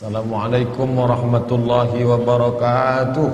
Assalamualaikum warahmatullahi wabarakatuh.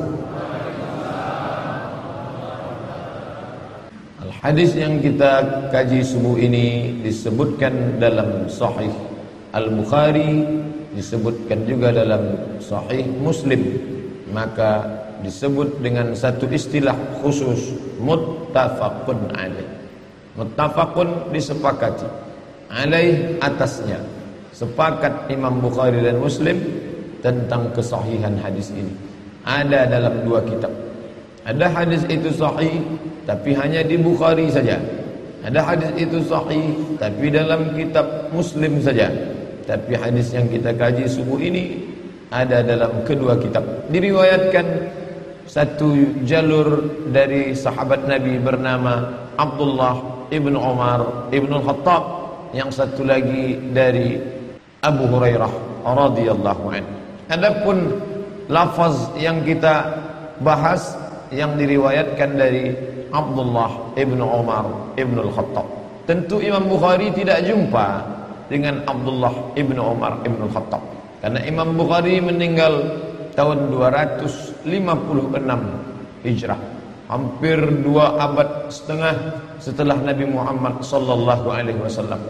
Al-hadis yang kita kaji subuh ini disebutkan dalam Sahih Al-Bukhari, disebutkan juga dalam Sahih Muslim. Maka disebut dengan satu istilah khusus, muttafaqun alaih. Muttafaqun disepakati, alaih atasnya. Sepakat Imam Bukhari dan Muslim tentang kesahihan hadis ini. Ada dalam dua kitab. Ada hadis itu sahih tapi hanya di Bukhari saja. Ada hadis itu sahih tapi dalam kitab Muslim saja. Tapi hadis yang kita kaji subuh ini ada dalam kedua kitab. Diriwayatkan satu jalur dari sahabat Nabi bernama Abdullah ibn Umar ibn al-Khattab, yang satu lagi dari Abu Hurairah radhiyallahu anhu. Adapun lafaz yang kita bahas yang diriwayatkan dari Abdullah ibn Umar ibn al-Khattab. Tentu Imam Bukhari tidak jumpa dengan Abdullah ibn Umar ibn al-Khattab, karena Imam Bukhari meninggal tahun 256 Hijrah, hampir 2 abad setengah setelah Nabi Muhammad sallallahu alaihi wasallam.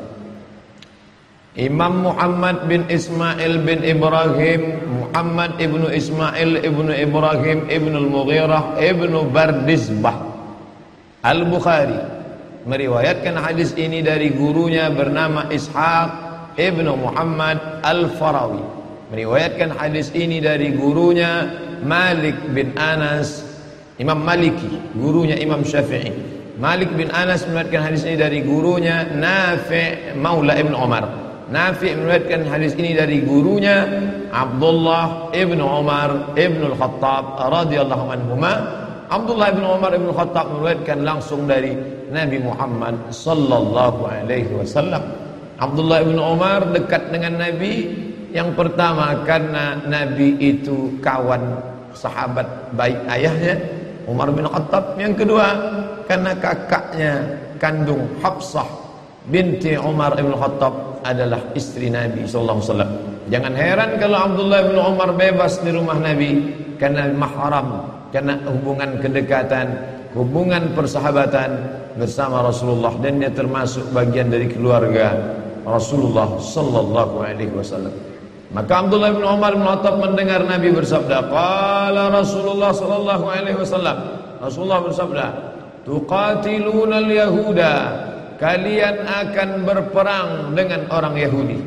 Imam Muhammad bin Ismail bin Ibrahim, Muhammad ibnu Ismail ibnu Ibrahim ibnu al-Mughirah ibnu Bardizbah Al-Bukhari meriwayatkan hadis ini dari gurunya bernama Ishaq ibnu Muhammad Al-Farawi. Meriwayatkan hadis ini dari gurunya Malik bin Anas, Imam Maliki, gurunya Imam Syafi'i. Malik bin Anas meriwayatkan hadis ini dari gurunya Nafi' Maula ibn Umar. Nafi' meriwayatkan hadis ini dari gurunya Abdullah ibn Umar ibn al-Khattab radhiyallahu anhuma. Abdullah ibn Umar ibn al-Khattab meriwayatkan langsung dari Nabi Muhammad sallallahu alaihi wasallam. Abdullah ibn Umar dekat dengan Nabi yang pertama karena Nabi itu kawan sahabat baik ayahnya Umar bin Khattab. Yang kedua karena kakaknya kandung Hafsah binti Umar ibn Khattab adalah istri Nabi sallallahu alaihi wasallam. Jangan heran kalau Abdullah bin Umar bebas di rumah Nabi karena mahram, karena hubungan kedekatan, hubungan persahabatan bersama Rasulullah, dan dia termasuk bagian dari keluarga Rasulullah sallallahu alaihi wasallam. Maka Abdullah bin Umar bin Khattab mendengar Nabi bersabda, qala Rasulullah sallallahu alaihi wasallam. Rasulullah bersabda, tuqatiluna al-yahuda, kalian akan berperang dengan orang Yahudi.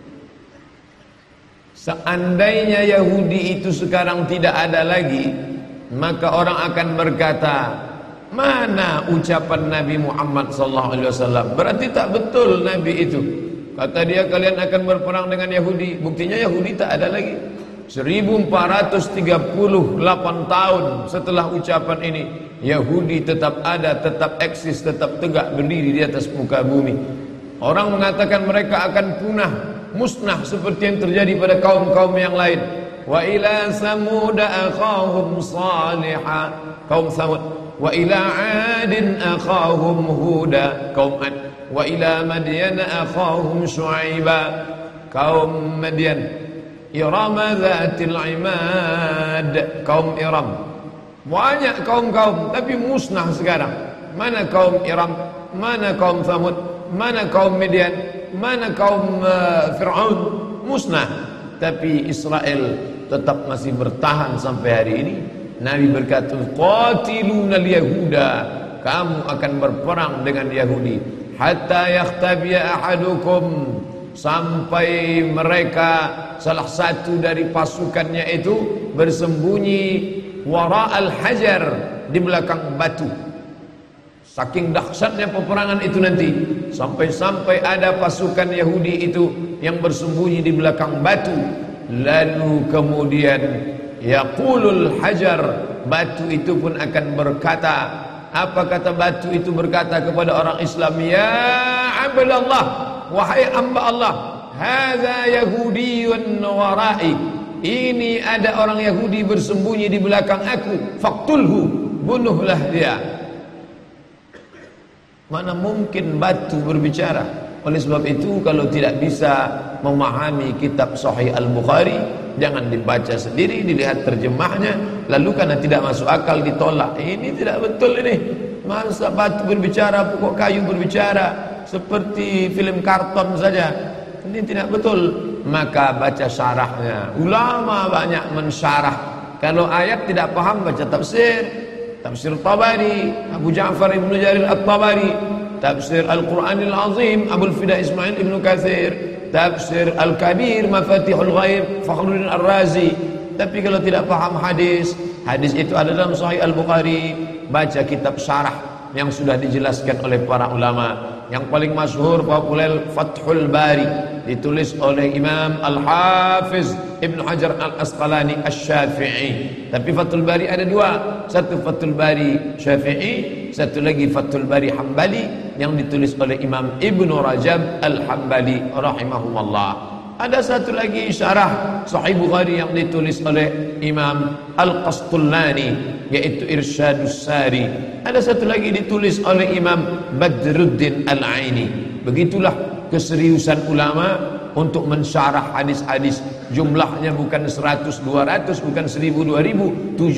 Seandainya Yahudi itu sekarang tidak ada lagi, maka orang akan berkata, mana ucapan Nabi Muhammad SAW? Berarti tak betul Nabi itu. Kata dia kalian akan berperang dengan Yahudi. Buktinya Yahudi tak ada lagi. 1438 tahun setelah ucapan ini, Yahudi tetap ada, tetap eksis, tetap tegak berdiri di atas muka bumi. Orang mengatakan mereka akan punah, musnah seperti yang terjadi pada kaum-kaum yang lain. Wa ila Samud akhahum Salihah, kaum Samud. Wa ila Adin akhahum Huda, kaum Ad. Wa ila Madyan akhahum Shu'aiba, kaum Madyan. Iram Zatil Imad, kaum Iram. Banyak kaum-kaum tapi musnah sekarang. Mana kaum Iram, mana kaum Thamud, mana kaum Midian, mana kaum Fir'aun, musnah. Tapi Israel tetap masih bertahan sampai hari ini. Nabi berkata, qatilunal yahuda, kamu akan berperang dengan Yahudi hatta yakhtabiya ahadukum, sampai mereka salah satu dari pasukannya itu bersembunyi wara'al hajar, di belakang batu. Saking dahsyatnya peperangan itu nanti, sampai-sampai ada pasukan Yahudi itu yang bersembunyi di belakang batu. Lalu kemudian yaqulul hajar, batu itu pun akan berkata, apa kata batu itu berkata kepada orang Islam? Ya Abdallah, wahai hamba Allah, hadza yahudiyyun wara'i, ini ada orang Yahudi bersembunyi di belakang aku, faqtulhu, bunuhlah dia. Mana mungkin batu berbicara? Oleh sebab itu kalau tidak bisa memahami kitab Sahih Al-Bukhari, jangan dibaca sendiri, dilihat terjemahnya, lalu karena tidak masuk akal ditolak. Ini tidak betul ini. Masa batu berbicara, pokok kayu berbicara, seperti film karton saja. Ini tidak betul. Maka baca syarahnya. Ulama banyak mensyarah. Kalau ayat tidak paham, baca tafsir. Tafsir Tabari, Abu Ja'far Ibn Jarir At-Tabari. Tafsir Al-Quranil Azim, Abul Fida Ismail Ibn Katsir. Tafsir Al-Kabir, Mafatihul Ghaib, Fakhruddin Ar-Razi. Tapi kalau tidak paham hadis, hadis itu ada dalam Sahih Al-Bukhari, baca kitab syarah yang sudah dijelaskan oleh para ulama. Yang paling masyhur populer Fathul Bari, ditulis oleh Imam Al-Hafiz Ibn Hajar Al-Asqalani Asy-Syafi'i. Tapi Fathul Bari ada dua, satu Fathul Bari Syafi'i, satu lagi Fathul Bari Hambali yang ditulis oleh Imam Ibn Rajab Al-Hambali rahimahumullah. Ada satu lagi syarah Sahih Bukhari yang ditulis oleh Imam Al-Qastullani, yaitu Irsyadus Sari. Ada satu lagi ditulis oleh Imam Badruddin Al-Aini. Begitulah keseriusan ulama untuk mensyarah hadis-hadis. Jumlahnya bukan 100, 200, bukan 1000, 2000,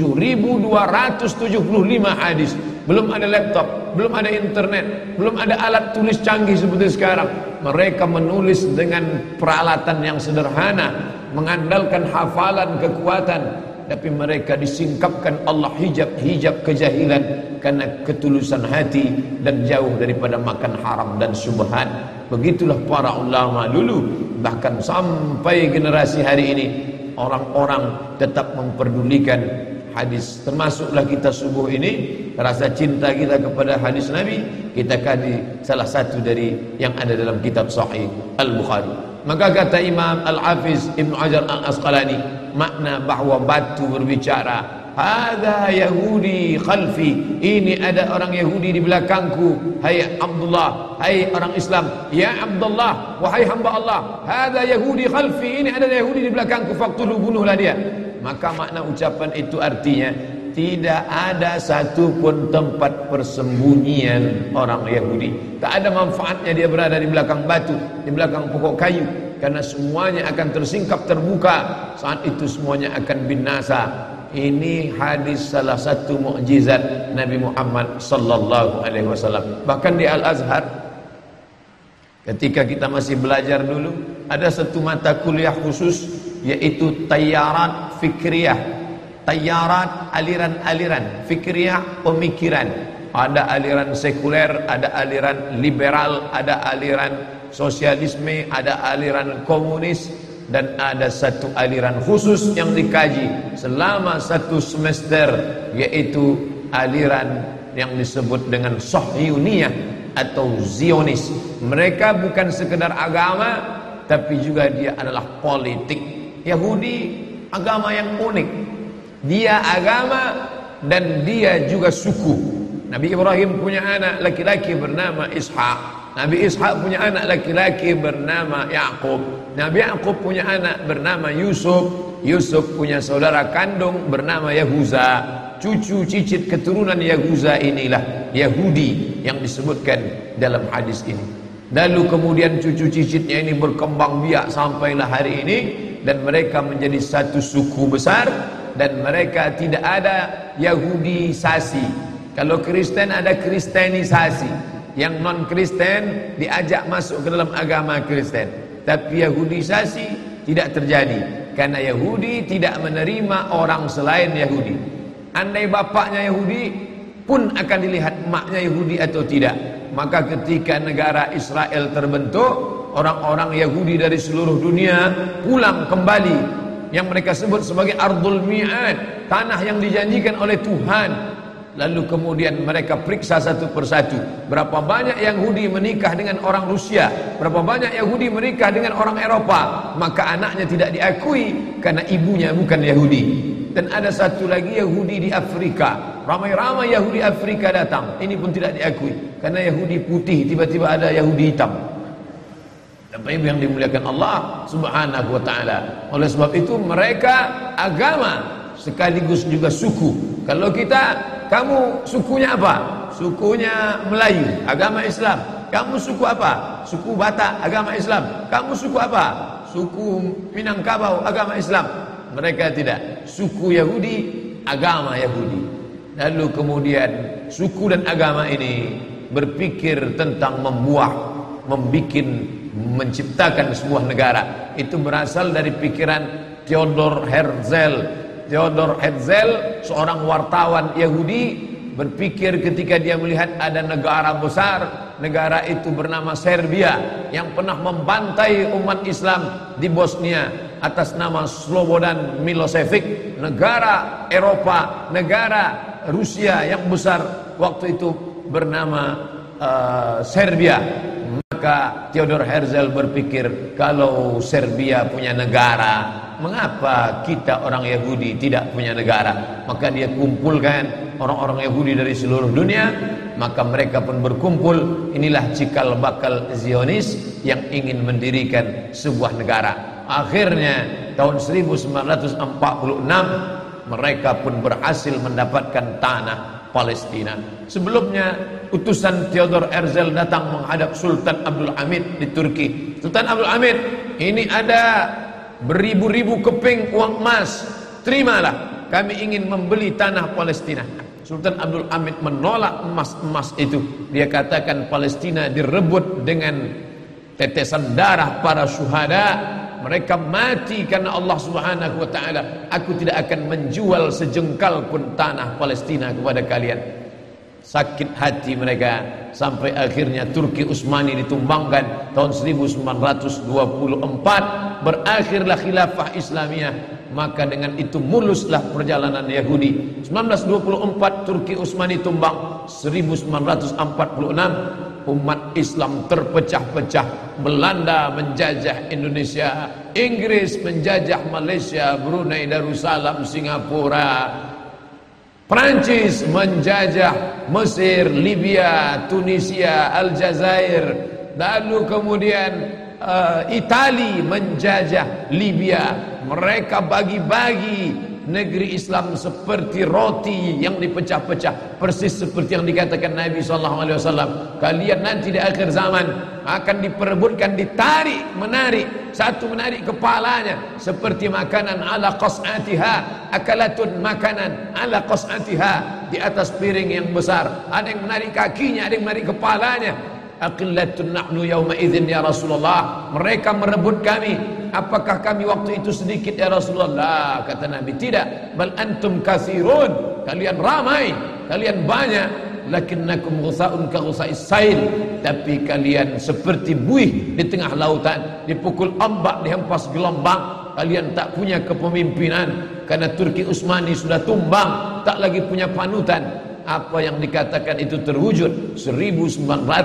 7275 hadis. Belum ada laptop, belum ada internet, belum ada alat tulis canggih seperti sekarang. Mereka menulis dengan peralatan yang sederhana, mengandalkan hafalan, kekuatan, tapi mereka disingkapkan Allah hijab kejahilan karena ketulusan hati dan jauh daripada makan haram dan syubhat. Begitulah para ulama dulu, bahkan sampai generasi hari ini orang-orang tetap memperdulikan hadis. Termasuklah kita subuh ini, rasa cinta kita kepada hadis Nabi kita kaji salah satu dari yang ada dalam kitab Sahih Al-Bukhari. Maka kata Imam Al-Hafiz Ibn Hajar Al-Asqalani, makna bahwa batu berbicara, hadza Yahudi khalfi, ini ada orang Yahudi di belakangku. Hai Abdullah, hai orang Islam, ya Abdullah, wahai hamba Allah, hadza Yahudi khalfi, ini ada Yahudi di belakangku, faqtulu, bunuhlah dia. Maka makna ucapan itu artinya tidak ada satupun tempat persembunyian orang Yahudi. Tak ada manfaatnya dia berada di belakang batu, di belakang pokok kayu, karena semuanya akan tersingkap, terbuka. Saat itu semuanya akan binasa. Ini hadis salah satu mukjizat Nabi Muhammad sallallahu alaihi wasallam. Bahkan di Al-Azhar, ketika kita masih belajar dulu, ada satu mata kuliah khusus, yaitu Tayyarat Fikriyah. Tayyarat, aliran-aliran, Fikriyah, pemikiran. Ada aliran sekuler, ada aliran liberal, ada aliran sosialisme, ada aliran komunis, dan ada satu aliran khusus yang dikaji selama satu semester, yaitu aliran yang disebut dengan Sahyuniyah atau Zionis. Mereka bukan sekedar agama, tapi juga dia adalah politik. Yahudi agama yang unik. Dia agama dan dia juga suku. Nabi Ibrahim punya anak laki-laki bernama Ishak. Nabi Ishak punya anak laki-laki bernama Yaqub. Nabi Yaqub punya anak bernama Yusuf. Yusuf punya saudara kandung bernama Yahuza. Cucu cicit keturunan Yahuza inilah Yahudi yang disebutkan dalam hadis ini. Lalu kemudian cucu cicitnya ini berkembang biak sampailah hari ini, dan mereka menjadi satu suku besar, dan mereka tidak ada Yahudisasi. Kalau Kristen ada Kristenisasi, yang non Kristen diajak masuk ke dalam agama Kristen. Tapi Yahudisasi tidak terjadi, karena Yahudi tidak menerima orang selain Yahudi. Andai bapaknya Yahudi pun akan dilihat maknya Yahudi atau tidak. Maka ketika negara Israel terbentuk, orang-orang Yahudi dari seluruh dunia pulang kembali, yang mereka sebut sebagai Ardul Mi'ad, tanah yang dijanjikan oleh Tuhan. Lalu kemudian mereka periksa satu persatu, berapa banyak Yahudi menikah dengan orang Rusia, berapa banyak Yahudi menikah dengan orang Eropa. Maka anaknya tidak diakui karena ibunya bukan Yahudi. Dan ada satu lagi Yahudi di Afrika, ramai-ramai Yahudi Afrika datang, ini pun tidak diakui karena Yahudi putih, tiba-tiba ada Yahudi hitam. Bapak Ibu yang dimuliakan Allah Subhanahu wa taala. Oleh sebab itu mereka agama sekaligus juga suku. Kalau kita, kamu sukunya apa? Sukunya Melayu, agama Islam. Kamu suku apa? Suku Batak, agama Islam. Kamu suku apa? Suku Minangkabau, agama Islam. Mereka tidak. Suku Yahudi, agama Yahudi. Lalu kemudian suku dan agama ini berpikir tentang menciptakan sebuah negara. Itu berasal dari pikiran Theodor Herzl. Theodor Herzl, seorang wartawan Yahudi, berpikir ketika dia melihat ada negara besar, negara itu bernama Serbia, yang pernah membantai umat Islam di Bosnia atas nama Slobodan Milosevic, negara Eropa, negara Rusia yang besar waktu itu bernama Serbia. Maka Theodor Herzl berpikir, kalau Serbia punya negara, mengapa kita orang Yahudi tidak punya negara? Maka dia kumpulkan orang-orang Yahudi dari seluruh dunia. Maka mereka pun berkumpul. Inilah cikal bakal Zionis yang ingin mendirikan sebuah negara. Akhirnya tahun 1946 mereka pun berhasil mendapatkan tanah Palestina. Sebelumnya utusan Theodor Herzl datang menghadap Sultan Abdul Hamid di Turki. Sultan Abdul Hamid, ini ada beribu-ribu keping uang emas, terimalah, kami ingin membeli tanah Palestina. Sultan Abdul Hamid menolak emas-emas itu. Dia katakan Palestina direbut dengan tetesan darah para syuhada. Mereka mati karena Allah Subhanahu wa taala. Aku tidak akan menjual sejengkal pun tanah Palestina kepada kalian. Sakit hati mereka sampai akhirnya Turki Utsmani ditumbangkan tahun 1924. Berakhirlah khilafah Islamiyah. Maka dengan itu muluslah perjalanan Yahudi. 1924 Turki Utsmani tumbang. 1946 umat Islam terpecah-pecah. Belanda menjajah Indonesia, Inggris menjajah Malaysia, Brunei Darussalam, Singapura, Prancis menjajah Mesir, Libya, Tunisia, Aljazair. Lalu kemudian Itali menjajah Libya. Mereka bagi-bagi negeri Islam seperti roti yang dipecah-pecah, persis seperti yang dikatakan Nabi SAW. Kalian nanti di akhir zaman akan diperebutkan, ditarik, menarik, satu menarik kepalanya seperti makanan ala qas'atiha, akalatun makanan ala qas'atiha, di atas piring yang besar. Ada yang menarik kakinya, ada yang menarik kepalanya. Aqillatun nahnu yawma idzin ya Rasulullah. Mereka merebut kami. Apakah kami waktu itu sedikit ya Rasulullah? Kata Nabi, tidak. Bal antum katsirun. Kalian ramai, kalian banyak. Lakinnakum ghusaun ka ghusais sail. Tapi kalian seperti buih di tengah lautan, dipukul ombak, dihempas gelombang. Kalian tak punya kepemimpinan karena Turki Utsmani sudah tumbang, tak lagi punya panutan. Apa yang dikatakan itu terwujud 1946.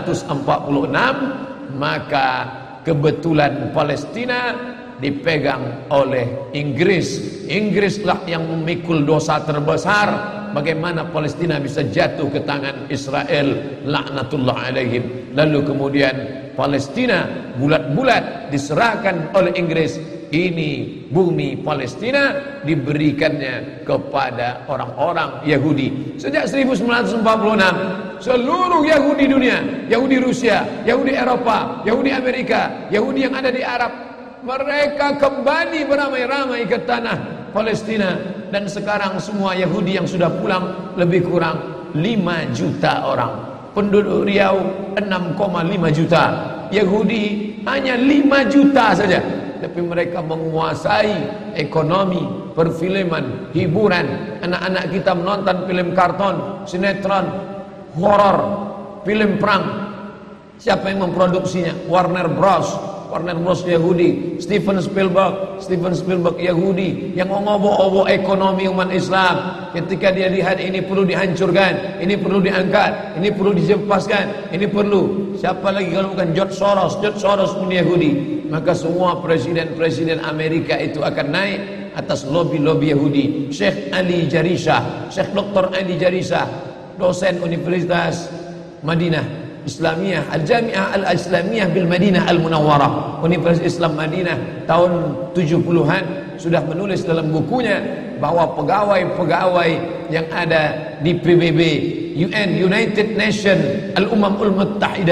Maka kebetulan Palestina dipegang oleh Inggris. Inggrislah yang memikul dosa terbesar. Bagaimana Palestina bisa jatuh ke tangan Israel, laknatullah alaihim. Lalu kemudian Palestina bulat-bulat diserahkan oleh Inggris. Ini bumi Palestina diberikannya kepada orang-orang Yahudi. Sejak 1946 seluruh Yahudi dunia, Yahudi Rusia, Yahudi Eropa, Yahudi Amerika, Yahudi yang ada di Arab, mereka kembali beramai-ramai ke tanah Palestina. Dan sekarang semua Yahudi yang sudah pulang lebih kurang 5 juta orang. Penduduk Riau 6,5 juta. Yahudi hanya 5 juta saja. Tapi mereka menguasai ekonomi, perfilman, hiburan. Anak-anak kita menonton film karton, sinetron, horor, film perang. Siapa yang memproduksinya? Warner Bros. Warner Bros Yahudi. Steven Spielberg Yahudi yang mengobo-obo ekonomi umat Islam. Ketika dia lihat ini perlu dihancurkan, ini perlu diangkat, ini perlu dijempaskan, ini perlu. Siapa lagi kalau bukan George Soros? George Soros pun Yahudi. Maka semua presiden-presiden Amerika itu akan naik atas lobby-lobby Yahudi. Syekh Ali Jarisah, Syekh Dr. Ali Jarisah, dosen Universitas Madinah Islamiyah, Al-Jami'ah Al-Islamiyah bil Madinah Al-Munawwarah, Universitas Islam Madinah, tahun 70-an sudah menulis dalam bukunya bahwa pegawai-pegawai yang ada di PBB, UN, United Nation, Al-Ummamul Muttahidah,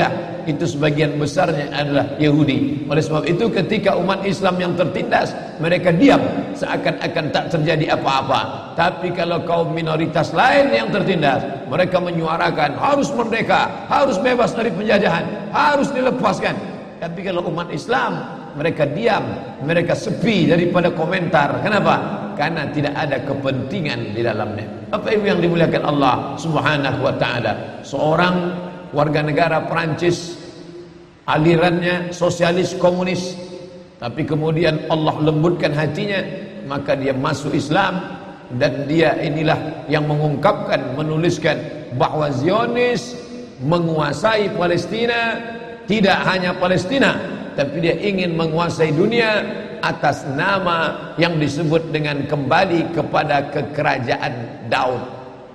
itu sebagian besarnya adalah Yahudi. Oleh sebab itu ketika umat Islam yang tertindas, mereka diam seakan-akan tak terjadi apa-apa. Tapi kalau kaum minoritas lain yang tertindas, mereka menyuarakan harus merdeka, harus bebas dari penjajahan, harus dilepaskan. Tapi kalau umat Islam, mereka diam, mereka sepi daripada komentar. Kenapa? Karena tidak ada kepentingan di dalamnya. Apa itu yang dimuliakan Allah Subhanahu wa taala? Seorang warga negara Perancis, alirannya sosialis komunis, tapi kemudian Allah lembutkan hatinya, maka dia masuk Islam, dan dia inilah yang mengungkapkan, menuliskan bahwa Zionis menguasai Palestina. Tidak hanya Palestina, tapi dia ingin menguasai dunia atas nama yang disebut dengan kembali kepada kekerajaan Daud.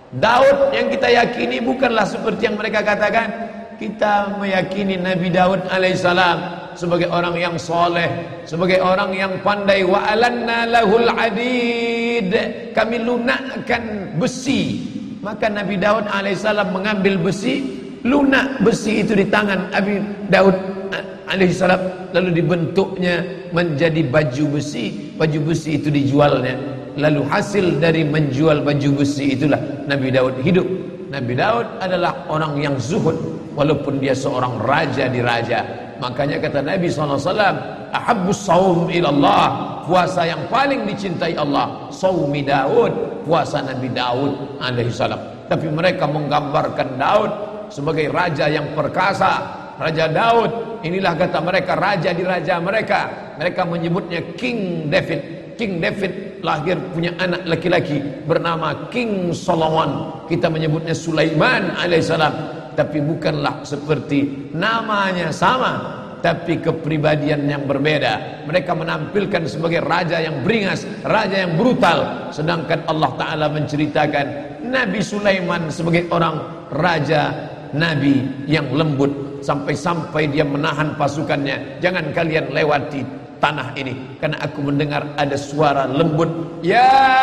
Daud yang kita yakini bukanlah seperti yang mereka katakan. Kita meyakini Nabi Daud alaihissalam sebagai orang yang soleh, sebagai orang yang pandai. Wa alanna lahul hadid, kami lunakkan besi. Maka Nabi Daud alaihissalam mengambil besi, lunak besi itu di tangan Nabi Daud alaihissalam, lalu dibentuknya menjadi baju besi. Baju besi itu dijualnya, lalu hasil dari menjual baju besi itulah Nabi Daud hidup. Nabi Daud adalah orang yang zuhud, walaupun dia seorang raja di raja. Makanya kata Nabi SAW, ahabbus saum ilallah, puasa yang paling dicintai Allah saumi Daud, puasa Nabi Daud alaihissalam. Tapi mereka menggambarkan Daud sebagai raja yang perkasa. Raja Daud, inilah kata mereka raja di raja mereka. Mereka menyebutnya King David. King David lahir punya anak laki-laki bernama King Solomon. Kita menyebutnya Sulaiman alaihissalam. Tapi bukanlah seperti namanya sama, tapi kepribadian yang berbeda. Mereka menampilkan sebagai raja yang beringas, raja yang brutal. Sedangkan Allah Ta'ala menceritakan Nabi Sulaiman sebagai orang raja, nabi yang lembut. Sampai-sampai dia menahan pasukannya, jangan kalian lewati tanah ini, karena aku mendengar ada suara lembut. Ya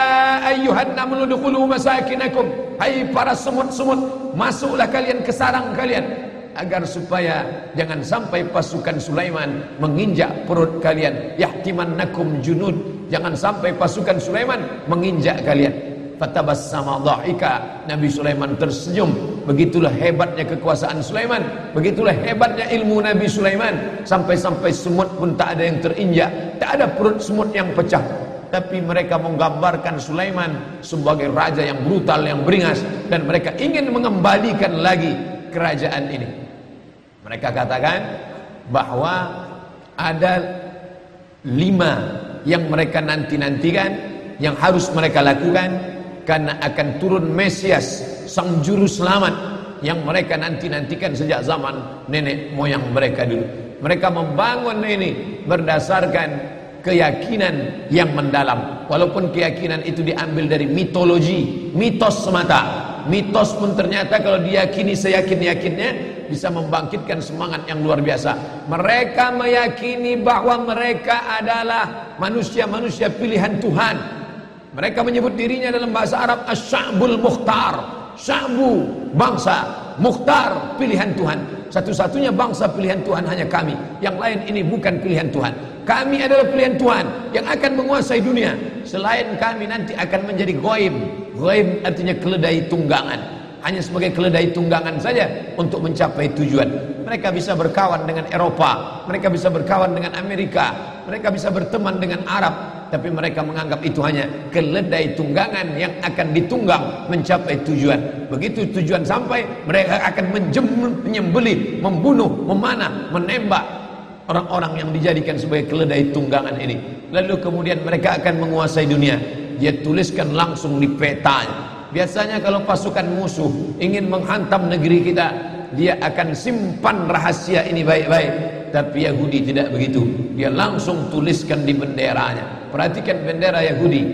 ayyuhan namlu dukhulu masakinakum, hai para semut-semut, masuklah kalian ke sarang kalian, agar supaya jangan sampai pasukan Sulaiman menginjak perut kalian. Yahtimannakum junud, jangan sampai pasukan Sulaiman menginjak kalian. Fatabassama dhahika, Nabi Sulaiman tersenyum. Begitulah hebatnya kekuasaan Sulaiman, begitulah hebatnya ilmu Nabi Sulaiman. Sampai-sampai semut pun tak ada yang terinjak, tak ada perut semut yang pecah. Tapi mereka menggambarkan Sulaiman sebagai raja yang brutal, yang beringas, dan mereka ingin mengembalikan lagi kerajaan ini. Mereka katakan bahwa ada 5 yang mereka nanti-nantikan, yang harus mereka lakukan, karena akan turun Mesias, sang juru selamat, yang mereka nanti-nantikan sejak zaman nenek moyang mereka dulu. Mereka membangun ini berdasarkan keyakinan yang mendalam. Walaupun keyakinan itu diambil dari mitologi, mitos semata. Mitos pun ternyata kalau diyakini seyakin-yakinnya bisa membangkitkan semangat yang luar biasa. Mereka meyakini bahwa mereka adalah manusia-manusia pilihan Tuhan. Mereka menyebut dirinya dalam bahasa Arab Asy-Sya'bul Mukhtar. Sya'bu, bangsa, Mukhtar, pilihan Tuhan. Satu-satunya bangsa pilihan Tuhan hanya kami. Yang lain ini bukan pilihan Tuhan. Kami adalah pilihan Tuhan yang akan menguasai dunia. Selain kami nanti akan menjadi ghaib. Ghaib artinya keledai tunggangan. Hanya sebagai keledai tunggangan saja untuk mencapai tujuan. Mereka bisa berkawan dengan Eropa, mereka bisa berkawan dengan Amerika, mereka bisa berteman dengan Arab, tapi mereka menganggap itu hanya keledai tunggangan yang akan ditunggang mencapai tujuan. Begitu tujuan sampai, mereka akan menyembelih, membunuh, memanah, menembak orang-orang yang dijadikan sebagai keledai tunggangan ini. Lalu kemudian mereka akan menguasai dunia. Dia tuliskan langsung di petanya. Biasanya kalau pasukan musuh ingin menghantam negeri kita, dia akan simpan rahasia ini baik-baik. Tapi Yahudi tidak begitu. Dia langsung tuliskan di benderanya. Perhatikan bendera Yahudi.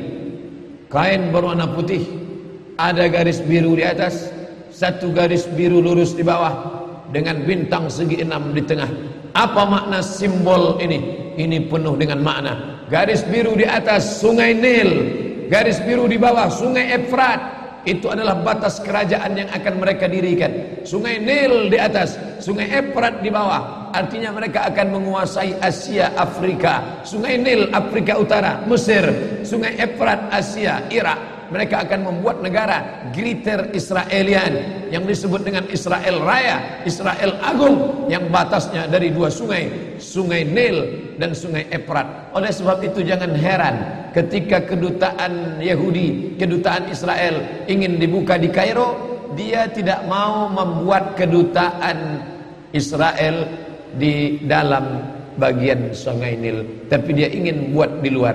Kain berwarna putih, ada garis biru di atas, satu garis biru lurus di bawah, dengan bintang segi 6 di tengah. Apa makna simbol ini? Ini penuh dengan makna. Garis biru di atas Sungai Nil, garis biru di bawah Sungai Efrat. itu adalah batas kerajaan yang akan mereka dirikan. Sungai Nil di atas, Sungai Efrat di bawah. Artinya mereka akan menguasai Asia, Afrika. Sungai Nil Afrika Utara, Mesir. Sungai Efrat Asia, Irak. Mereka akan membuat negara Greater Israelian yang disebut dengan Israel Raya, Israel Agung, yang batasnya dari dua sungai, Sungai Nil dan Sungai Efrat. Oleh sebab itu jangan heran ketika kedutaan Yahudi, kedutaan Israel ingin dibuka di Kairo, dia tidak mau membuat kedutaan Israel di dalam bagian Sungai Nil, tapi dia ingin buat di luar.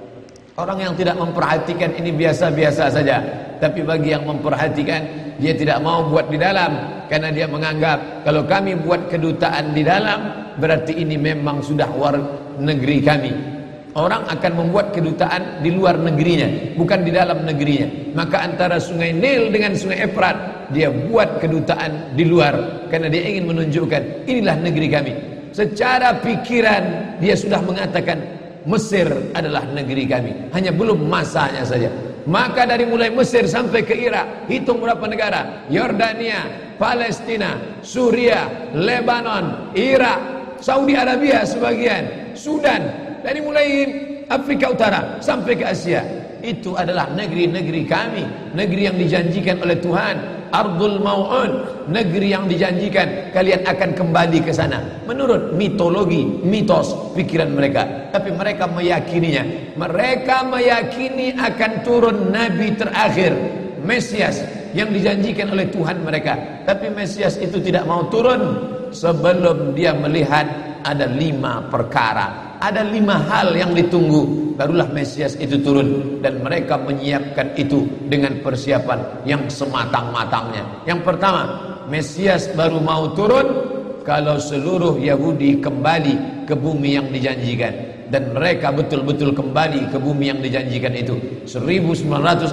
Orang yang tidak memperhatikan ini biasa-biasa saja, tapi bagi yang memperhatikan, dia tidak mau buat di dalam, karena dia menganggap kalau kami buat kedutaan di dalam, berarti ini memang sudah war negeri kami. Orang akan membuat kedutaan di luar negerinya, bukan di dalam negerinya. Maka antara Sungai Nil dengan Sungai Efrat, dia buat kedutaan di luar, karena dia ingin menunjukkan inilah negeri kami. Secara pikiran dia sudah mengatakan Mesir adalah negeri kami, hanya belum masanya saja. Maka dari mulai Mesir sampai ke Irak, hitung berapa negara: Yordania, Palestina, Suria, Lebanon, Irak, Saudi Arabia sebagian, Sudan, dari mulai Afrika Utara sampai ke Asia. Itu adalah negeri-negeri kami, negeri yang dijanjikan oleh Tuhan. Ardul Mau'un, negeri yang dijanjikan kalian akan kembali ke sana menurut mitologi, mitos, pikiran mereka. Tapi mereka meyakininya. Mereka meyakini akan turun nabi terakhir, Mesias, yang dijanjikan oleh Tuhan mereka. Tapi Mesias itu tidak mau turun sebelum dia melihat ada 5 perkara, ada 5 hal yang ditunggu, barulah Mesias itu turun. Dan mereka menyiapkan itu dengan persiapan yang sematang-matangnya. Yang pertama, Mesias baru mau turun kalau seluruh Yahudi kembali ke bumi yang dijanjikan. Dan mereka betul-betul kembali ke bumi yang dijanjikan itu. 1946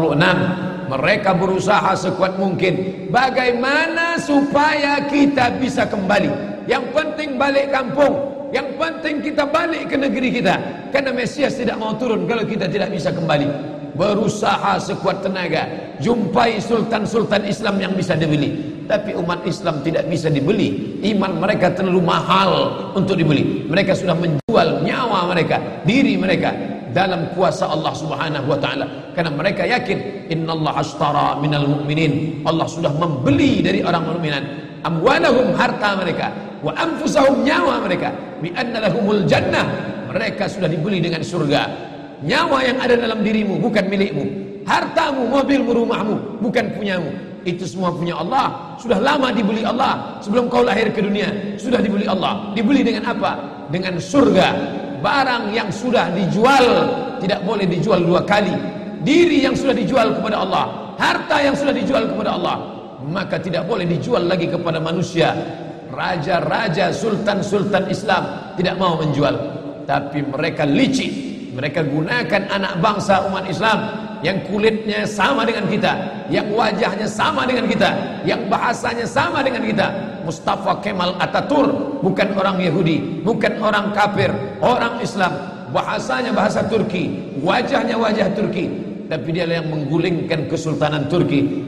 mereka berusaha sekuat mungkin, bagaimana supaya kita bisa kembali. Yang penting balik kampung, yang penting kita balik ke negeri kita, karena Mesias tidak mau turun kalau kita tidak bisa kembali. Berusaha sekuat tenaga, jumpai sultan-sultan Islam yang bisa dibeli, tapi umat Islam tidak bisa dibeli. Iman mereka terlalu mahal untuk dibeli. Mereka sudah menjual nyawa mereka, diri mereka dalam kuasa Allah Subhanahu wa taala, karena mereka yakin innallaha ashtara minal mu'minin, Allah sudah membeli dari orang mukminin amwalahum, harta mereka, wa anfusahum, nyawa mereka, bi anna lahumul jannah, mereka sudah dibeli dengan surga. Nyawa yang ada dalam dirimu bukan milikmu, hartamu, mobilmu, rumahmu bukan punyamu, itu semua punya Allah. Sudah lama dibeli Allah, sebelum kau lahir ke dunia sudah dibeli Allah. Dibeli dengan apa? Dengan surga. Barang yang sudah dijual tidak boleh dijual 2 kali. Diri yang sudah dijual kepada Allah, harta yang sudah dijual kepada Allah, maka tidak boleh dijual lagi kepada manusia. Raja-raja, sultan-sultan Islam tidak mau menjual, tapi mereka licik. Mereka gunakan anak bangsa umat Islam yang kulitnya sama dengan kita, yang wajahnya sama dengan kita, yang bahasanya sama dengan kita. Mustafa Kemal Atatürk bukan orang Yahudi, bukan orang kafir, orang Islam. Bahasanya bahasa Turki, wajahnya wajah Turki, tapi dia yang menggulingkan kesultanan Turki.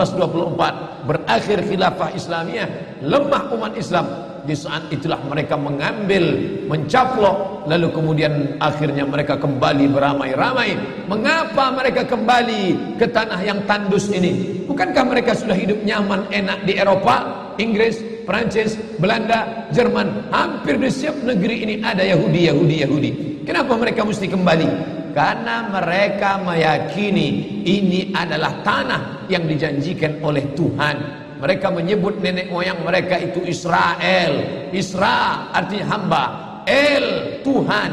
1924 berakhir khilafah Islamiyah, lemah umat Islam. Di saat itulah mereka mengambil, mencaplok, lalu kemudian akhirnya mereka kembali beramai-ramai. Mengapa mereka kembali ke tanah yang tandus ini? Bukankah mereka sudah hidup nyaman, enak di Eropa, Inggris, Prancis, Belanda, Jerman? Hampir di setiap negeri ini ada Yahudi. Kenapa mereka mesti kembali? Karena mereka meyakini ini adalah tanah yang dijanjikan oleh Tuhan. Mereka menyebut nenek moyang mereka itu Israel. Isra artinya hamba, El Tuhan.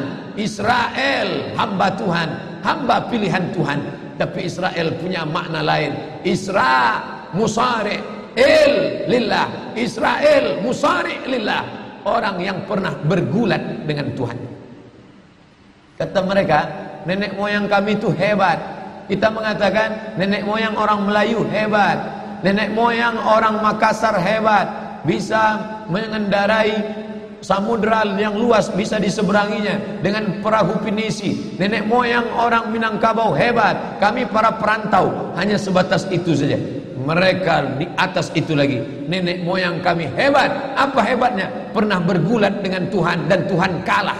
Israel hamba Tuhan, hamba pilihan Tuhan. Tapi Israel punya makna lain. Isra musari El lillah. Israel musari lillah, orang yang pernah bergulat dengan Tuhan. Kata mereka, nenek moyang kami itu hebat. Kita mengatakan nenek moyang orang Melayu hebat, nenek moyang orang Makassar hebat, bisa mengendarai samudra yang luas bisa diseberanginya dengan perahu pinisi. Nenek moyang orang Minangkabau hebat, kami para perantau hanya sebatas itu saja. Mereka di atas itu lagi. Nenek moyang kami hebat. Apa hebatnya? Pernah bergulat dengan Tuhan dan Tuhan kalah.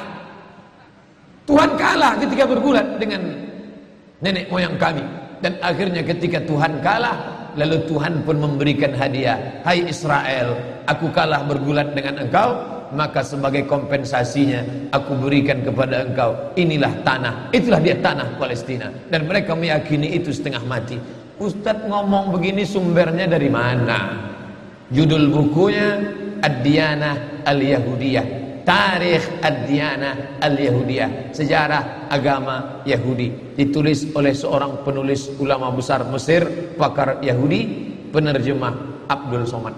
Tuhan kalah ketika bergulat dengan nenek moyang kami. Dan akhirnya ketika Tuhan kalah, lalu Tuhan pun memberikan hadiah. Hai Israel, aku kalah bergulat dengan engkau, maka sebagai kompensasinya aku berikan kepada engkau inilah tanah. Itulah dia tanah Palestina. Dan mereka meyakini itu setengah mati. Ustadz ngomong begini sumbernya dari mana? Judul bukunya Ad-Diyanah Al-Yahudiyah, Tarikh Ad-Diyanah Al-Yahudiyah, sejarah agama Yahudi, ditulis oleh seorang penulis ulama besar Mesir, pakar Yahudi, penerjemah Abdul Somad.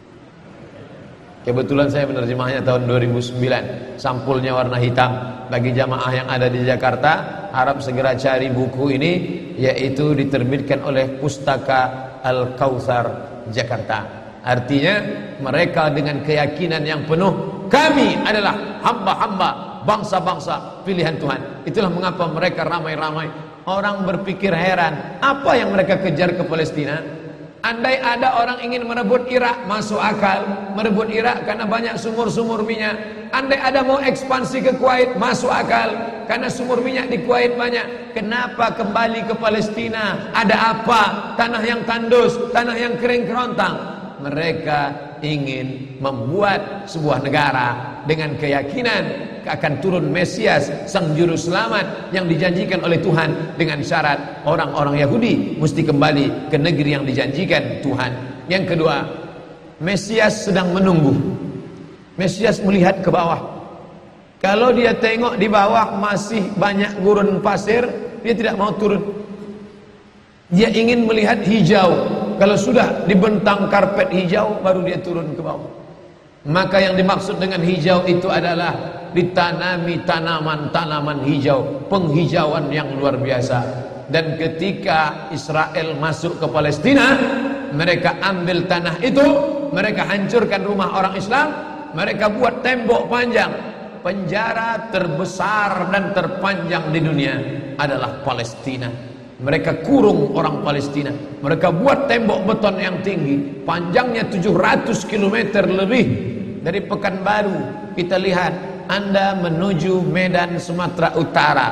Kebetulan saya menerjemahnya tahun 2009. Sampulnya warna hitam. Bagi jamaah yang ada di Jakarta, harap segera cari buku ini, yaitu diterbitkan oleh Pustaka Al-Kautsar Jakarta. Artinya mereka dengan keyakinan yang penuh, kami adalah hamba-hamba bangsa-bangsa pilihan Tuhan. Itulah mengapa mereka ramai-ramai. Orang berpikir heran, apa yang mereka kejar ke Palestina? Andai ada orang ingin merebut Irak, masuk akal. Merebut Irak karena banyak sumur-sumur minyak. Andai ada mau ekspansi ke Kuwait, masuk akal, karena sumur minyak di Kuwait banyak. Kenapa kembali ke Palestina? Ada apa? Tanah yang tandus, tanah yang kering kerontang. Mereka ingin membuat sebuah negara dengan keyakinan akan turun Mesias, sang juru selamat yang dijanjikan oleh Tuhan, dengan syarat orang-orang Yahudi mesti kembali ke negeri yang dijanjikan Tuhan. Yang kedua, Mesias sedang menunggu. Mesias melihat ke bawah. Kalau dia tengok di bawah masih banyak gurun pasir, dia tidak mau turun. Dia ingin melihat hijau. Kalau sudah dibentang karpet hijau, baru dia turun ke bawah. Maka yang dimaksud dengan hijau itu adalah ditanami tanaman-tanaman hijau, penghijauan yang luar biasa. Dan ketika Israel masuk ke Palestina, mereka ambil tanah itu, mereka hancurkan rumah orang Islam, mereka buat tembok panjang. Penjara terbesar dan terpanjang di dunia adalah Palestina. Mereka kurung orang Palestina. Mereka buat tembok beton yang tinggi, panjangnya 700 km lebih. Dari Pekanbaru kita lihat, Anda menuju Medan Sumatera Utara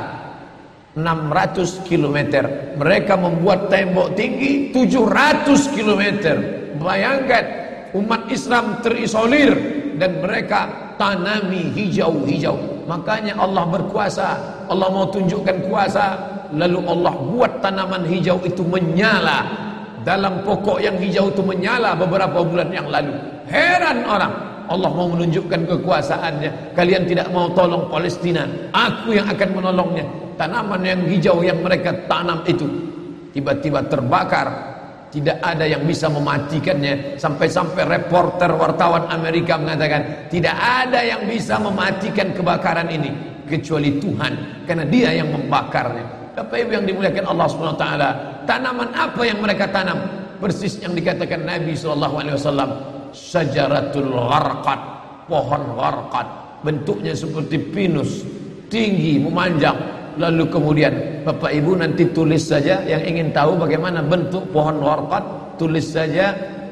600 km. Mereka membuat tembok tinggi 700 km. Bayangkan, umat Islam terisolir dan mereka tanami hijau-hijau. Makanya Allah berkuasa. Allah mau tunjukkan kuasa, lalu Allah buat tanaman hijau itu menyala. Dalam pokok yang hijau itu menyala beberapa bulan yang lalu. Heran orang, Allah mau menunjukkan kekuasaannya. Kalian tidak mau tolong Palestina, aku yang akan menolongnya. Tanaman yang hijau yang mereka tanam itu tiba-tiba terbakar. Tidak ada yang bisa mematikannya. Sampai-sampai reporter wartawan Amerika mengatakan, tidak ada yang bisa mematikan kebakaran ini kecuali Tuhan, karena Dia yang membakarnya. Bapak Ibu yang dimuliakan Allah SWT, tanaman apa yang mereka tanam? Persis yang dikatakan Nabi SAW, Syajaratul Gharqad, pohon gharqad, bentuknya seperti pinus, tinggi, memanjang. Lalu kemudian Bapak Ibu nanti tulis saja, yang ingin tahu bagaimana bentuk pohon gharqad, tulis saja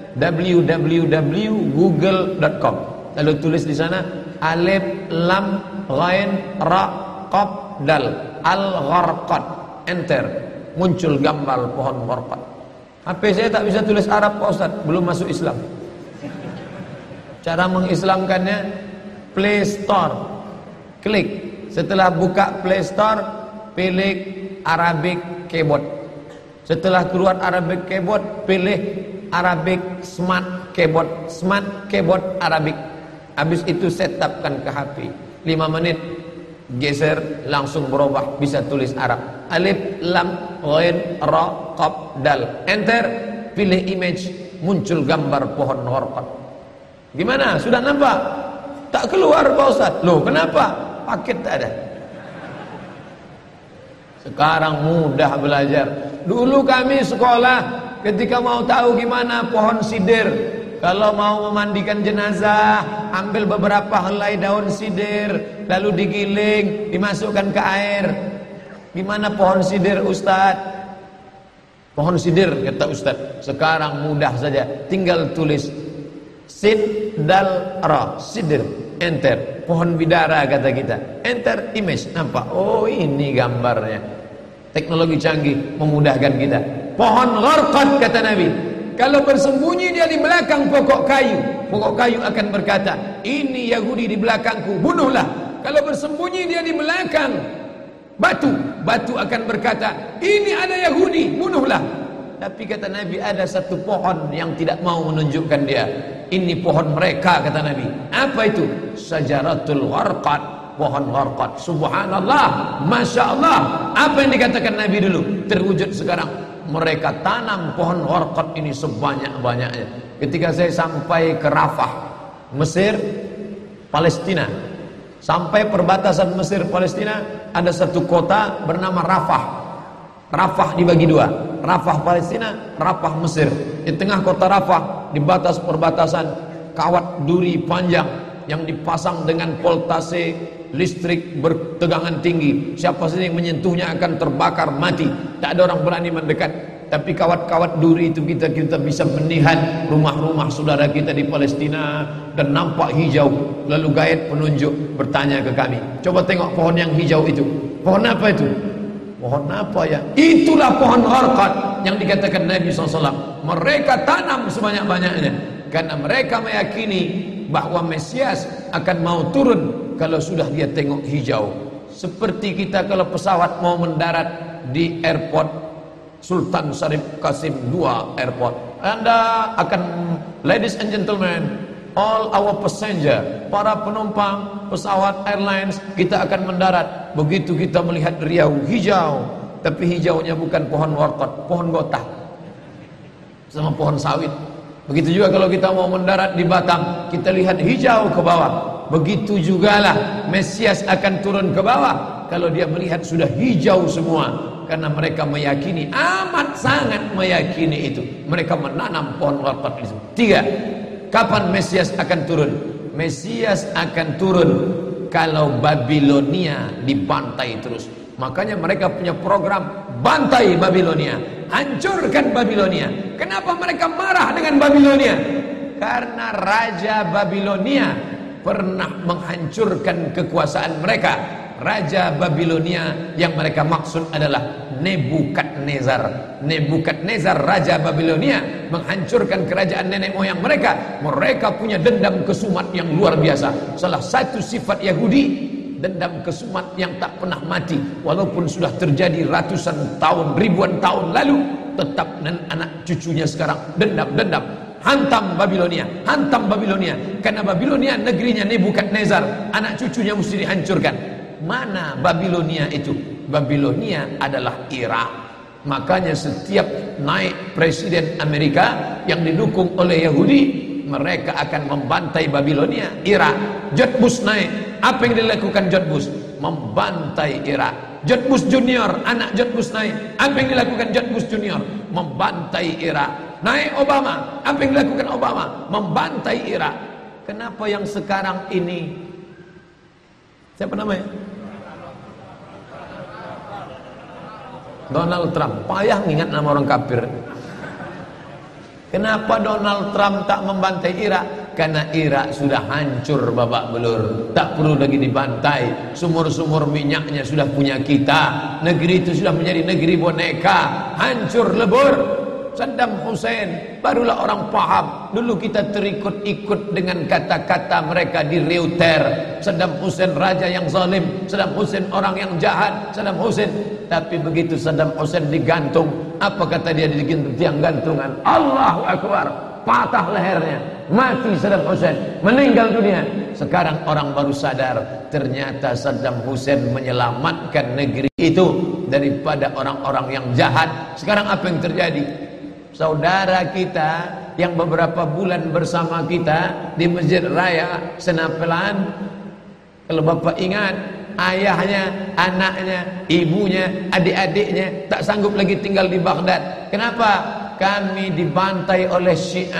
www.google.com. Lalu tulis di sana alif lam ghain ra qaf dal al-gharqad, enter, muncul gambar pohon gharqad. HP saya tak bisa tulis Arab Pak Ustaz, belum masuk Islam. Cara mengislamkannya, Play Store, klik. Setelah buka Play Store, pilih Arabic Keyboard. Setelah keluar Arabic Keyboard, pilih Arabic Smart Keyboard. Smart Keyboard Arabic. Habis itu setupkan ke HP. 5 menit, geser, langsung berubah, bisa tulis Arab. Alif lam ghain ra qaf dal, enter, pilih image, muncul gambar pohon gharqad. Gimana? Sudah nampak? Tak keluar Pak Ustaz. Loh, kenapa? Paket tak ada. Sekarang mudah belajar. Dulu kami sekolah, ketika mau tahu gimana pohon sidir, kalau mau memandikan jenazah, ambil beberapa helai daun sidir, lalu digiling, dimasukkan ke air. Gimana pohon sidir, Ustaz? Pohon sidir, kata Ustaz, sekarang mudah saja, tinggal tulis Sid dal ra, sidir, enter. Pohon bidara kata kita, enter image, nampak. Oh, ini gambarnya. Teknologi canggih memudahkan kita. Pohon gharqad, kata Nabi, kalau bersembunyi dia di belakang pokok kayu akan berkata, ini Yahudi di belakangku, bunuhlah. Kalau bersembunyi dia di belakang batu akan berkata, ini ada Yahudi, bunuhlah. Tapi kata Nabi, ada satu pohon yang tidak mau menunjukkan dia. Ini pohon mereka, kata Nabi. Apa itu? Sajaratul gharqad, pohon gharqad. Subhanallah, Masya Allah. Apa yang dikatakan Nabi dulu terwujud sekarang. Mereka tanam pohon gharqad ini sebanyak-banyaknya. Ketika saya sampai ke Rafah, Mesir, Palestina, sampai perbatasan Mesir Palestina, ada satu kota bernama Rafah. Rafah dibagi dua, Rafah Palestina, Rafah Mesir. Di tengah kota Rafah, di batas perbatasan, kawat duri panjang yang dipasang dengan voltase listrik bertegangan tinggi. Siapa saja yang menyentuhnya akan terbakar mati. Tak ada orang berani mendekat. Tapi kawat-kawat duri itu kita bisa melihat rumah-rumah saudara kita di Palestina dan nampak hijau. Lalu gaib penunjuk bertanya ke kami, coba tengok pohon yang hijau itu. Pohon apa itu? Pohon apa ya? Itulah pohon gharqad yang dikatakan Nabi SAW. Mereka tanam sebanyak-banyaknya karena mereka meyakini bahwa Mesias akan mau turun kalau sudah dia tengok hijau. Seperti kita kalau pesawat mau mendarat di airport Sultan Syarif Qasim II airport, Anda akan, ladies and gentlemen, all our passenger, para penumpang pesawat airlines, kita akan mendarat. Begitu kita melihat riau hijau, tapi hijaunya bukan pohon gharqad, pohon gotah sama pohon sawit. Begitu juga kalau kita mau mendarat di Batam, kita lihat hijau ke bawah. Begitu jugalah Mesias akan turun ke bawah kalau dia melihat sudah hijau semua. Karena mereka meyakini, amat sangat meyakini itu. Mereka menanam pohon gharqad itu. 3. Kapan Mesias akan turun? Mesias akan turun kalau Babilonia dibantai terus. Makanya mereka punya program bantai Babilonia, hancurkan Babilonia. Kenapa mereka marah dengan Babilonia? Karena Raja Babilonia pernah menghancurkan kekuasaan mereka. Raja Babilonia yang mereka maksud adalah Nebukadnezar. Nebukadnezar Raja Babilonia menghancurkan kerajaan nenek moyang mereka. Mereka punya dendam kesumat yang luar biasa. Salah satu sifat Yahudi, dendam kesumat yang tak pernah mati. Walaupun sudah terjadi ratusan tahun, ribuan tahun lalu, tetap anak cucunya sekarang dendam. Hantam Babilonia, hantam Babilonia. Karena Babilonia negerinya Nebukadnezar, anak cucunya mesti dihancurkan. Mana Babilonia itu? Babilonia adalah Irak. Makanya setiap naik presiden Amerika yang didukung oleh Yahudi, mereka akan membantai Babilonia, Irak. George Bush naik, apa yang dilakukan George Bush? Membantai Irak. George Bush Junior, anak George Bush naik, apa yang dilakukan George Bush Junior? Membantai Irak. Naik Obama, apa yang dilakukan Obama? Membantai Irak. Kenapa yang sekarang ini, siapa namanya? Donald Trump. Payah mengingat nama orang kafir. Kenapa Donald Trump tak membantai Irak? Karena Irak sudah hancur babak belur, tak perlu lagi dibantai. Sumur-sumur minyaknya sudah punya kita. Negeri itu sudah menjadi negeri boneka, hancur lebur. Saddam Hussein barulah orang paham. Dulu kita terikut-ikut dengan kata-kata mereka di Reuter. Saddam Hussein raja yang zalim, Saddam Hussein orang yang jahat, Saddam Hussein. Tapi begitu Saddam Hussein digantung, apa kata dia di tiang gantungan? Allahu Akbar, patah lehernya, mati Saddam Hussein, meninggal dunia. Sekarang orang baru sadar, ternyata Saddam Hussein menyelamatkan negeri itu daripada orang-orang yang jahat. Sekarang apa yang terjadi? Saudara kita yang beberapa bulan bersama kita di Masjid Raya Senapelan, kalau Bapak ingat, ayahnya, anaknya, ibunya, adik-adiknya tak sanggup lagi tinggal di Baghdad. Kenapa? Kami dibantai oleh Syiah.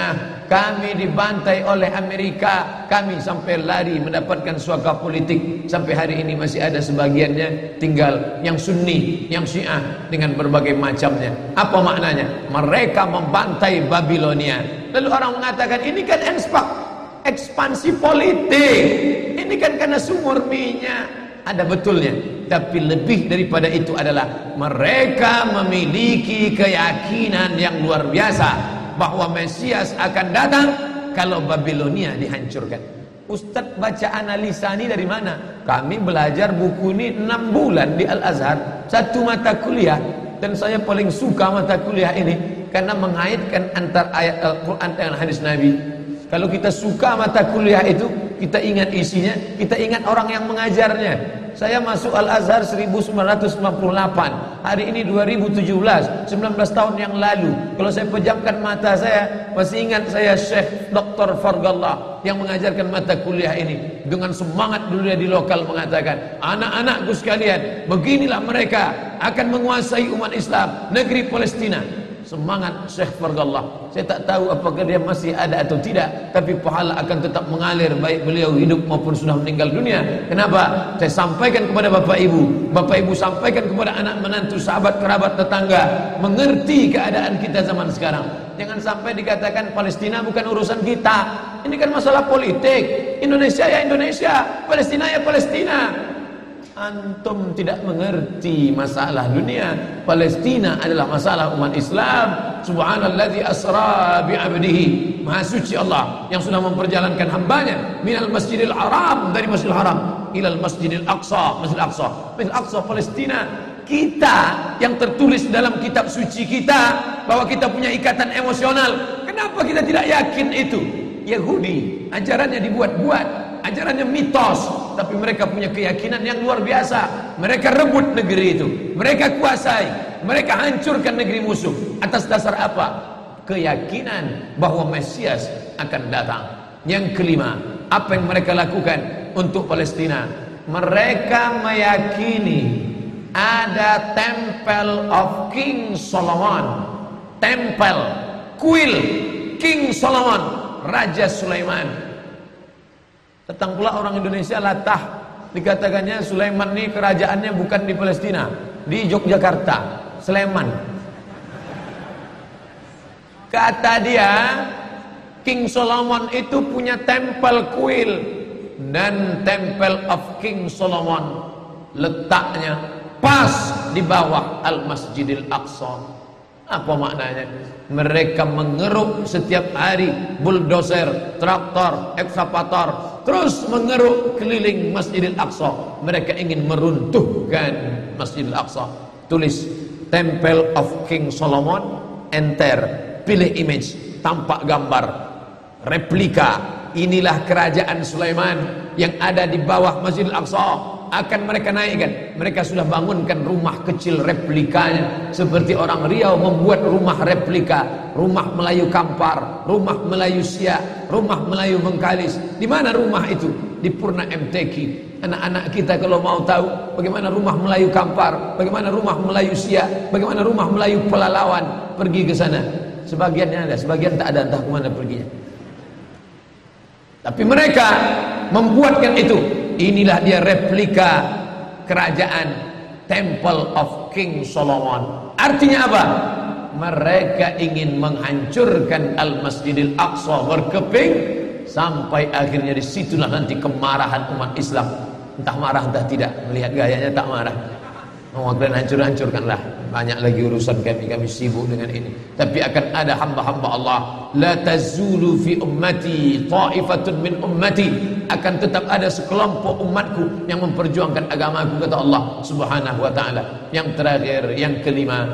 kami dibantai oleh Amerika, kami sampai lari mendapatkan suaka politik. Sampai hari ini masih ada sebagiannya tinggal yang Sunni, yang Syiah dengan berbagai macamnya. Apa maknanya? Mereka membantai Babilonia. Lalu orang mengatakan ini kan ekspansi politik, ini kan karena sumur minyak. Ada betulnya, tapi lebih daripada itu adalah mereka memiliki keyakinan yang luar biasa bahwa Mesias akan datang kalau Babilonia dihancurkan. Ustadz baca analisa ini dari mana? Kami belajar buku ini 6 bulan di Al-Azhar, 1 mata kuliah, dan saya paling suka mata kuliah ini karena mengaitkan antara ayat Al-Quran dengan hadis Nabi. Kalau kita suka mata kuliah itu, kita ingat isinya, kita ingat orang yang mengajarnya. Saya masuk Al-Azhar 1998. Hari ini 2017, 19 tahun yang lalu. Kalau saya pejamkan mata saya, masih ingat saya Syekh Dr. Fargallah yang mengajarkan mata kuliah ini. Dengan semangat dulu dia di lokal mengatakan, anak-anakku sekalian, beginilah mereka akan menguasai umat Islam, negeri Palestina. Semangat Syekh Fargallah. Saya tak tahu apakah dia masih ada atau tidak, tapi pahala akan tetap mengalir baik beliau hidup maupun sudah meninggal dunia. Kenapa? Saya sampaikan kepada Bapak Ibu sampaikan kepada anak menantu, sahabat, kerabat, tetangga, mengerti keadaan kita zaman sekarang. Jangan sampai dikatakan Palestina bukan urusan kita. Ini kan masalah politik. Indonesia ya Indonesia, Palestina ya Palestina. Antum tidak mengerti masalah dunia. Palestina adalah masalah umat Islam. Subhanalladzi asra bi'abdihi. Maha suci Allah yang sudah memperjalankan hambanya minal masjidil haram, dari masjidil haram, ilal masjidil aqsa, masjidil aqsa, masjidil aqsa Palestina. Kita yang tertulis dalam kitab suci kita bahwa kita punya ikatan emosional. Kenapa kita tidak yakin itu? Yahudi ajarannya dibuat-buat, ajarannya mitos, tapi mereka punya keyakinan yang luar biasa. Mereka rebut negeri itu, mereka kuasai, mereka hancurkan negeri musuh. Atas dasar apa? Keyakinan bahwa Mesias akan datang. Yang kelima, apa yang mereka lakukan untuk Palestina? Mereka meyakini ada Temple of King Solomon, tempel, kuil King Solomon, Raja Sulaiman. Datang pula orang Indonesia latah, dikatakannya Sulaiman ini kerajaannya bukan di Palestina, di Yogyakarta, Sleman. Kata dia, King Solomon itu punya tempel kuil, dan Temple of King Solomon letaknya pas di bawah Al-Masjidil Aqsa. Apa maknanya? Mereka mengeruk setiap hari bulldozer, traktor, ekskavator, terus mengeruk keliling Masjidil Aqsa. Mereka ingin meruntuhkan Masjidil Aqsa. Tulis Temple of King Solomon, enter, pilih image, tampak gambar, replika. Inilah kerajaan Sulaiman yang ada di bawah Masjidil Aqsa. Akan mereka naikkan. Mereka sudah bangunkan rumah kecil replikanya, seperti orang Riau membuat rumah replika, rumah Melayu Kampar, rumah Melayu Siak, rumah Melayu Bengkalis. Di mana rumah itu? Di Purna MTQ. Anak-anak kita kalau mau tahu bagaimana rumah Melayu Kampar, bagaimana rumah Melayu Siak, bagaimana rumah Melayu Pelalawan, pergi ke sana. Sebagiannya ada, sebagian tak ada, entah kemana perginya. Tapi mereka membuatkan itu. Inilah dia replika kerajaan Temple of King Solomon. Artinya apa? Mereka ingin menghancurkan Al-Masjidil Aqsa berkeping, sampai akhirnya disitulah nanti kemarahan umat Islam. Entah marah entah tidak, melihat gayanya tak marah. Kalian hancur-hancurkanlah. Banyak lagi urusan kami sibuk dengan ini. Tapi akan ada hamba-hamba Allah. La tazulu fi ummati ta'ifatun min ummati. Akan tetap ada sekelompok umatku yang memperjuangkan agamaku, kata Allah Subhanahu wa ta'ala. Yang terakhir, yang kelima,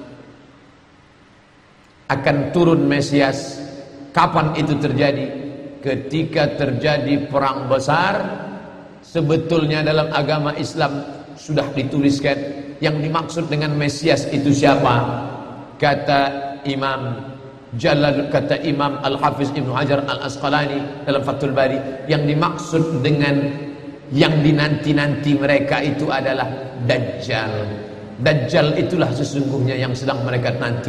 akan turun Mesias. Kapan itu terjadi? Ketika terjadi perang besar. Sebetulnya dalam agama Islam sudah dituliskan yang dimaksud dengan Mesias itu siapa. Kata Imam Al-Hafiz Ibnu Hajar Al-Asqalani dalam Fathul Bari, yang dimaksud dengan yang dinanti-nanti mereka itu adalah Dajjal. Dajjal itulah sesungguhnya yang sedang mereka nanti.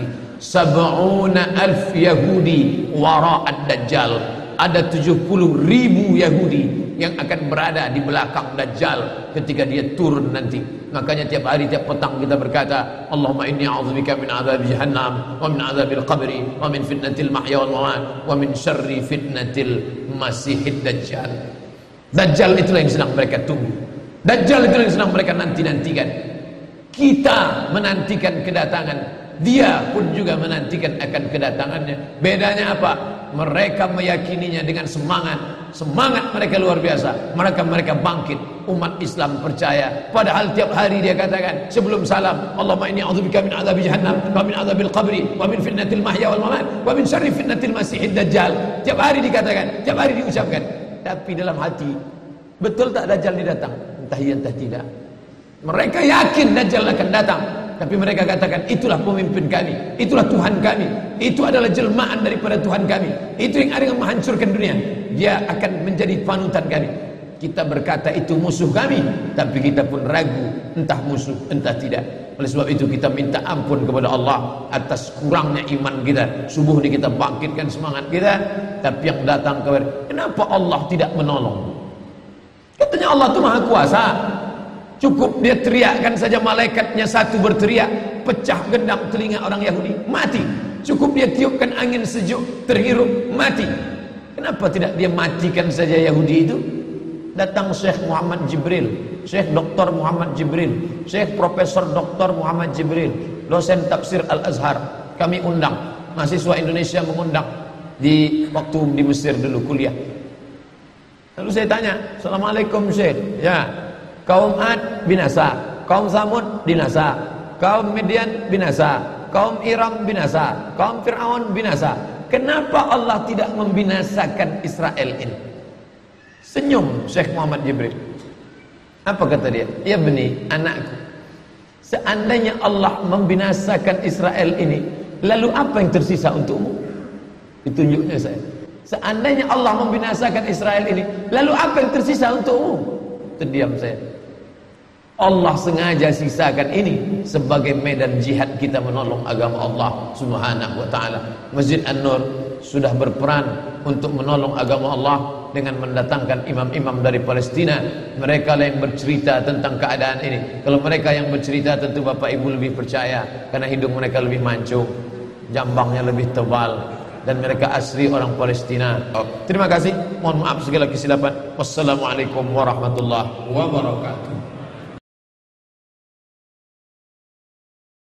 70,000 Yahudi wara'ad Dajjal. Ada 70.000 Yahudi yang akan berada di belakang Dajjal ketika dia turun nanti. Makanya tiap hari, tiap petang kita berkata, Allahumma inni a'udzubika min adzabi jahannam wa min adzabil qabri wa min fitnatil mahya wal mamat wa min syarri fitnatil masihid Dajjal. Dajjal itulah yang sedang mereka tunggu. Dajjal itulah yang sedang mereka nanti-nantikan. Kita menantikan kedatangan, dia pun juga menantikan akan kedatangannya. Bedanya apa? Mereka meyakininya dengan semangat. Semangat mereka luar biasa. Mereka bangkit. Umat Islam percaya. Padahal tiap hari dia katakan sebelum salam, Allahumma inni a'udzubika min adzabi jahannam wa min adzabil qabri wa min fitnatil mahya wal mamat wa min syarri fitnatil masihid Dajjal. Tiap hari dikatakan, tiap hari diucapkan. Tapi dalam hati, betul tak Dajjal ini datang? Entah iya entah tidak. Mereka yakin Dajjal akan datang, tapi mereka katakan itulah pemimpin kami, itulah Tuhan kami, itu adalah jelmaan daripada Tuhan kami, itu yang ada yang menghancurkan dunia, dia akan menjadi panutan kami. Kita berkata itu musuh kami, tapi kita pun ragu entah musuh entah tidak. Oleh sebab itu kita minta ampun kepada Allah atas kurangnya iman kita. Subuh ini kita bangkitkan semangat kita, tapi yang datang kepada, kenapa Allah tidak menolong? Katanya Allah itu Maha Kuasa. Cukup dia teriakkan saja, malaikatnya satu berteriak, pecah gendang telinga orang Yahudi, mati. Cukup dia tiupkan angin sejuk, terhirup, mati. Kenapa tidak dia matikan saja Yahudi itu? Datang Syekh Muhammad Jibril, Syekh Dr. Muhammad Jibril, Syekh Profesor Dr. Muhammad Jibril, dosen tafsir Al-Azhar. Kami undang, mahasiswa Indonesia mengundang di waktu di Mesir dulu kuliah. Lalu saya tanya, Assalamualaikum Syekh. Ya, kaum Ad binasa, kaum Samud binasa, kaum Midian binasa, kaum Iram binasa, kaum Fir'aun binasa. Kenapa Allah tidak membinasakan Israel ini? Senyum Syekh Muhammad Jibril. Apa kata dia? Ya beni, anakku, seandainya Allah membinasakan Israel ini, lalu apa yang tersisa untukmu? Ditunjuknya saya. Seandainya Allah membinasakan Israel ini, lalu apa yang tersisa untukmu? Terdiam saya. Allah sengaja sisakan ini sebagai medan jihad kita menolong agama Allah Subhanahu wa taala. Masjid An-Nur sudah berperan untuk menolong agama Allah dengan mendatangkan imam-imam dari Palestina. Mereka lah yang bercerita tentang keadaan ini. Kalau mereka yang bercerita, tentu Bapak Ibu lebih percaya, karena hidung mereka lebih mancung, jambangnya lebih tebal, dan mereka asli orang Palestina. Terima kasih. Mohon maaf segala kesilapan. Wassalamualaikum warahmatullahi wabarakatuh.